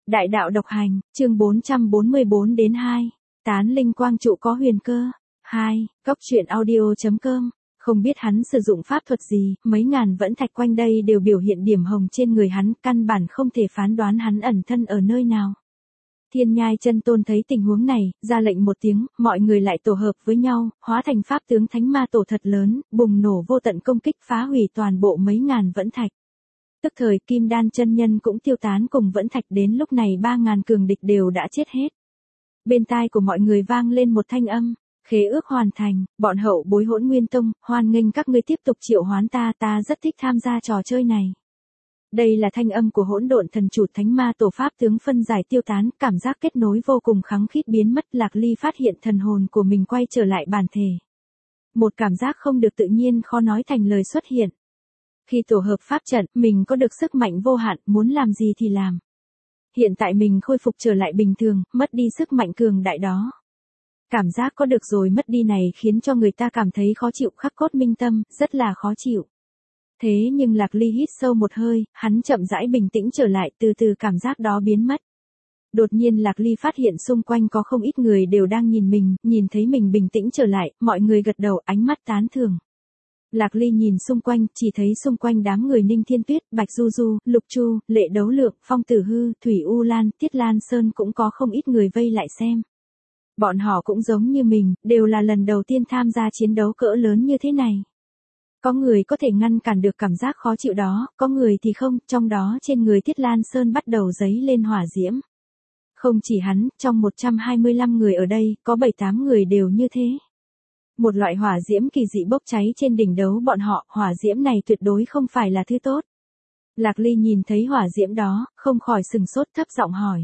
Đại đạo độc hành, chương 444 đến 2. Tán linh quang trụ có huyền cơ. 2. Cốc truyện audio.com. Không biết hắn sử dụng pháp thuật gì, mấy ngàn vẫn thạch quanh đây đều biểu hiện điểm hồng trên người hắn, căn bản không thể phán đoán hắn ẩn thân ở nơi nào. Thiên Nhai Chân Tôn thấy tình huống này, ra lệnh một tiếng, mọi người lại tổ hợp với nhau, hóa thành pháp tướng thánh ma tổ thật lớn, bùng nổ vô tận công kích phá hủy toàn bộ mấy ngàn vẫn thạch. Tức thời Kim Đan chân nhân cũng tiêu tán cùng vẫn thạch, đến lúc này 3.000 cường địch đều đã chết hết. Bên tai của mọi người vang lên một thanh âm, khế ước hoàn thành, bọn hậu bối Hỗn Nguyên Tông, hoan nghênh các ngươi tiếp tục triệu hoán ta rất thích tham gia trò chơi này. Đây là thanh âm của Hỗn Độn Thần Chủ Thánh Ma Tổ pháp tướng phân giải tiêu tán, cảm giác kết nối vô cùng khăng khít biến mất. Lạc Ly phát hiện thần hồn của mình quay trở lại bản thể. Một cảm giác không được tự nhiên khó nói thành lời xuất hiện. Khi tổ hợp pháp trận, mình có được sức mạnh vô hạn, muốn làm gì thì làm. Hiện tại mình khôi phục trở lại bình thường, mất đi sức mạnh cường đại đó. Cảm giác có được rồi mất đi này khiến cho người ta cảm thấy khó chịu, khắc cốt minh tâm, rất là khó chịu. Thế nhưng Lạc Ly hít sâu một hơi, hắn chậm rãi bình tĩnh trở lại, từ từ cảm giác đó biến mất. Đột nhiên Lạc Ly phát hiện xung quanh có không ít người đều đang nhìn mình, nhìn thấy mình bình tĩnh trở lại, mọi người gật đầu, ánh mắt tán thưởng. Lạc Ly nhìn xung quanh, chỉ thấy xung quanh đám người Ninh Thiên Tuyết, Bạch Du Du, Lục Chu, Lệ Đấu Lượng, Phong Tử Hư, Thủy U Lan, Tiết Lan Sơn cũng có không ít người vây lại xem. Bọn họ cũng giống như mình, đều là lần đầu tiên tham gia chiến đấu cỡ lớn như thế này. Có người có thể ngăn cản được cảm giác khó chịu đó, có người thì không, trong đó trên người Tiết Lan Sơn bắt đầu dấy lên hỏa diễm. Không chỉ hắn, trong 125 người ở đây, có 7-8 người đều như thế. Một loại hỏa diễm kỳ dị bốc cháy trên đỉnh đấu bọn họ, hỏa diễm này tuyệt đối không phải là thứ tốt. Lạc Ly nhìn thấy hỏa diễm đó, không khỏi sừng sốt, thấp giọng hỏi.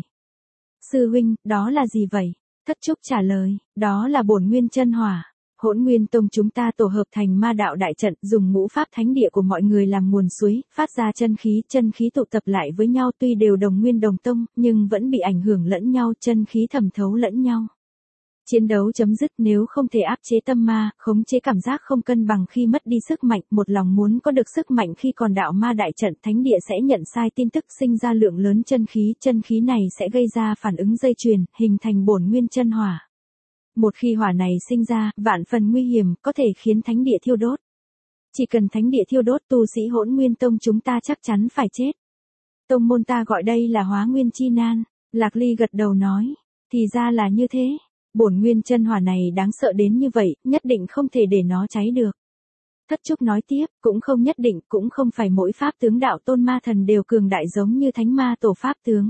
Sư huynh, đó là gì vậy? Thất Trúc trả lời, đó là bổn nguyên chân hỏa. Hỗn Nguyên Tông chúng ta tổ hợp thành ma đạo đại trận, dùng ngũ pháp thánh địa của mọi người làm nguồn suối, phát ra chân khí tụ tập lại với nhau, tuy đều đồng nguyên đồng tông, nhưng vẫn bị ảnh hưởng lẫn nhau, chân khí thẩm thấu lẫn nhau. Chiến đấu chấm dứt nếu không thể áp chế tâm ma, khống chế cảm giác không cân bằng khi mất đi sức mạnh, một lòng muốn có được sức mạnh khi còn đạo ma đại trận, thánh địa sẽ nhận sai tin tức, sinh ra lượng lớn chân khí này sẽ gây ra phản ứng dây chuyền, hình thành bổn nguyên chân hỏa. Một khi hỏa này sinh ra, vạn phần nguy hiểm, có thể khiến thánh địa thiêu đốt. Chỉ cần thánh địa thiêu đốt, tu sĩ Hỗn Nguyên Tông chúng ta chắc chắn phải chết. Tông môn ta gọi đây là Hóa Nguyên Chi Nan. Lạc Ly gật đầu nói, thì ra là như thế. Bổn nguyên chân hỏa này đáng sợ đến như vậy, nhất định không thể để nó cháy được. Thất Trúc nói tiếp, cũng không nhất định, cũng không phải mỗi pháp tướng đạo tôn ma thần đều cường đại giống như thánh ma tổ pháp tướng.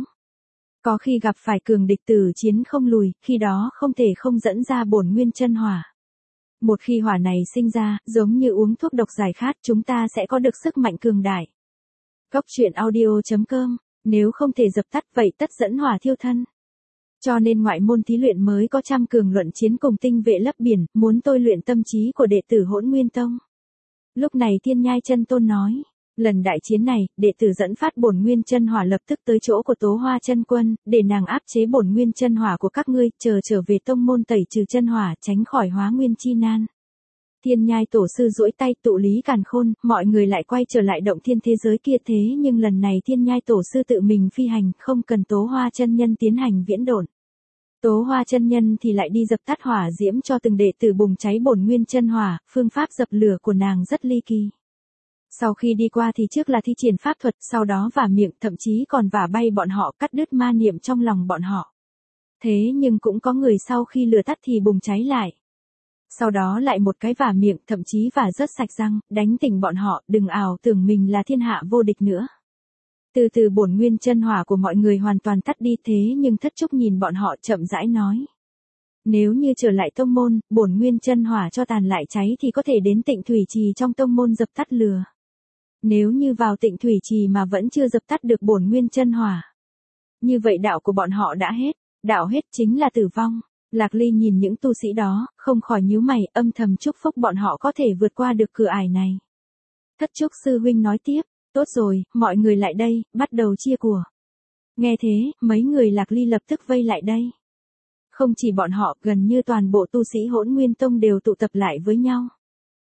Có khi gặp phải cường địch tử chiến không lùi, khi đó không thể không dẫn ra bổn nguyên chân hỏa. Một khi hỏa này sinh ra, giống như uống thuốc độc giải khát, chúng ta sẽ có được sức mạnh cường đại. Cốc truyện audio.com, nếu không thể dập tắt vậy tất dẫn hỏa thiêu thân. Cho nên ngoại môn thí luyện mới có trăm cường luận chiến cùng tinh vệ lấp biển, muốn tôi luyện tâm trí của đệ tử Hỗn Nguyên Tông. Lúc này Thiên Nhai Chân Tôn nói, lần đại chiến này, đệ tử dẫn phát bổn nguyên chân hỏa lập tức tới chỗ của Tố Hoa Chân Quân, để nàng áp chế bổn nguyên chân hỏa của các ngươi, trở về tông môn tẩy trừ chân hỏa, tránh khỏi Hóa Nguyên Chi Nan. Thiên Nhai Tổ sư duỗi tay tụ lý càn khôn, mọi người lại quay trở lại động thiên thế giới kia, thế nhưng lần này Thiên Nhai Tổ sư tự mình phi hành, không cần Tố Hoa chân nhân tiến hành viễn độn. Tố Hoa chân nhân thì lại đi dập tắt hỏa diễm cho từng đệ tử bùng cháy bổn nguyên chân hỏa, phương pháp dập lửa của nàng rất ly kỳ. Sau khi đi qua thì trước là thi triển pháp thuật, sau đó vả miệng, thậm chí còn vả bay bọn họ, cắt đứt ma niệm trong lòng bọn họ. Thế nhưng cũng có người sau khi lửa tắt thì bùng cháy lại. Sau đó lại một cái vả miệng, thậm chí vả rớt sạch răng, đánh tỉnh bọn họ, đừng ảo tưởng mình là thiên hạ vô địch nữa. Từ từ bổn nguyên chân hỏa của mọi người hoàn toàn tắt đi, thế nhưng Thất Trúc nhìn bọn họ chậm rãi nói. Nếu như trở lại tông môn, bổn nguyên chân hỏa cho tàn lại cháy thì có thể đến Tịnh Thủy Trì trong tông môn dập tắt lửa. Nếu như vào Tịnh Thủy Trì mà vẫn chưa dập tắt được bổn nguyên chân hỏa, như vậy đạo của bọn họ đã hết, đạo hết chính là tử vong. Lạc Ly nhìn những tu sĩ đó, không khỏi nhíu mày, âm thầm chúc phúc bọn họ có thể vượt qua được cửa ải này. Thất Trúc sư huynh nói tiếp, tốt rồi, mọi người lại đây, bắt đầu chia của. Nghe thế, mấy người Lạc Ly lập tức vây lại đây. Không chỉ bọn họ, gần như toàn bộ tu sĩ Hỗn Nguyên Tông đều tụ tập lại với nhau.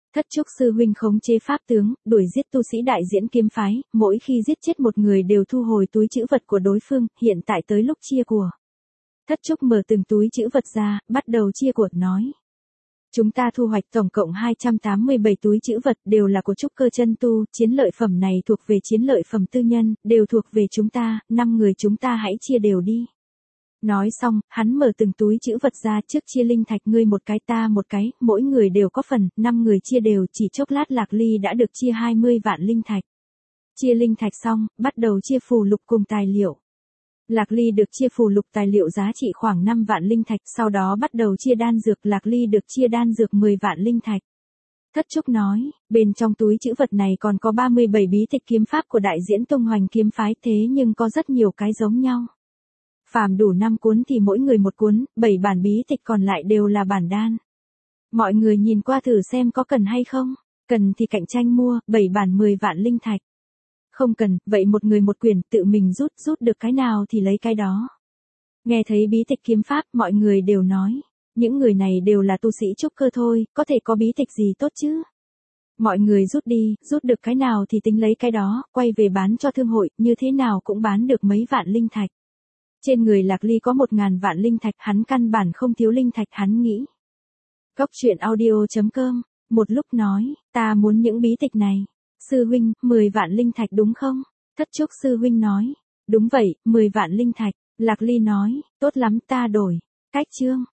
Thất trúc sư huynh khống chế pháp tướng, đuổi giết tu sĩ đại diễn kiếm phái, mỗi khi giết chết một người đều thu hồi túi trữ vật của đối phương, hiện tại tới lúc chia của. Thất trúc mở từng túi trữ vật ra, bắt đầu chia của, nói. Chúng ta thu hoạch tổng cộng 287 túi trữ vật đều là của trúc cơ chân tu, chiến lợi phẩm này thuộc về chiến lợi phẩm tư nhân, đều thuộc về chúng ta, 5 người chúng ta hãy chia đều đi. Nói xong, hắn mở từng túi trữ vật ra, trước chia linh thạch, ngươi một cái ta một cái, mỗi người đều có phần, 5 người chia đều, chỉ chốc lát Lạc Ly đã được chia 20 vạn linh thạch. Chia linh thạch xong, bắt đầu chia phù lục cùng tài liệu. Lạc Ly được chia phù lục tài liệu giá trị khoảng 5 vạn linh thạch, sau đó bắt đầu chia đan dược, Lạc Ly được chia đan dược 10 vạn linh thạch. Thất trúc nói, bên trong túi trữ vật này còn có 37 bí tịch kiếm pháp của đại diễn tung hoành kiếm phái, thế nhưng có rất nhiều cái giống nhau. Phàm đủ 5 cuốn thì mỗi người một cuốn, 7 bản bí tịch còn lại đều là bản đan. Mọi người nhìn qua thử xem có cần hay không, cần thì cạnh tranh mua, 7 bản 10 vạn linh thạch. Không cần, vậy một người một quyển, tự mình rút được cái nào thì lấy cái đó. Nghe thấy bí tịch kiếm pháp, mọi người đều nói, những người này đều là tu sĩ trúc cơ thôi, có thể có bí tịch gì tốt chứ. Mọi người rút đi, rút được cái nào thì tính lấy cái đó, quay về bán cho thương hội, như thế nào cũng bán được mấy vạn linh thạch. Trên người Lạc Ly có 1.000 vạn linh thạch, hắn căn bản không thiếu linh thạch, hắn nghĩ. Cốc truyện audio.com, một lúc nói, ta muốn những bí tịch này. Sư huynh, 10 vạn linh thạch đúng không? Thất trúc sư huynh nói, đúng vậy, 10 vạn linh thạch. Lạc Ly nói, tốt lắm ta đổi. Cách chương.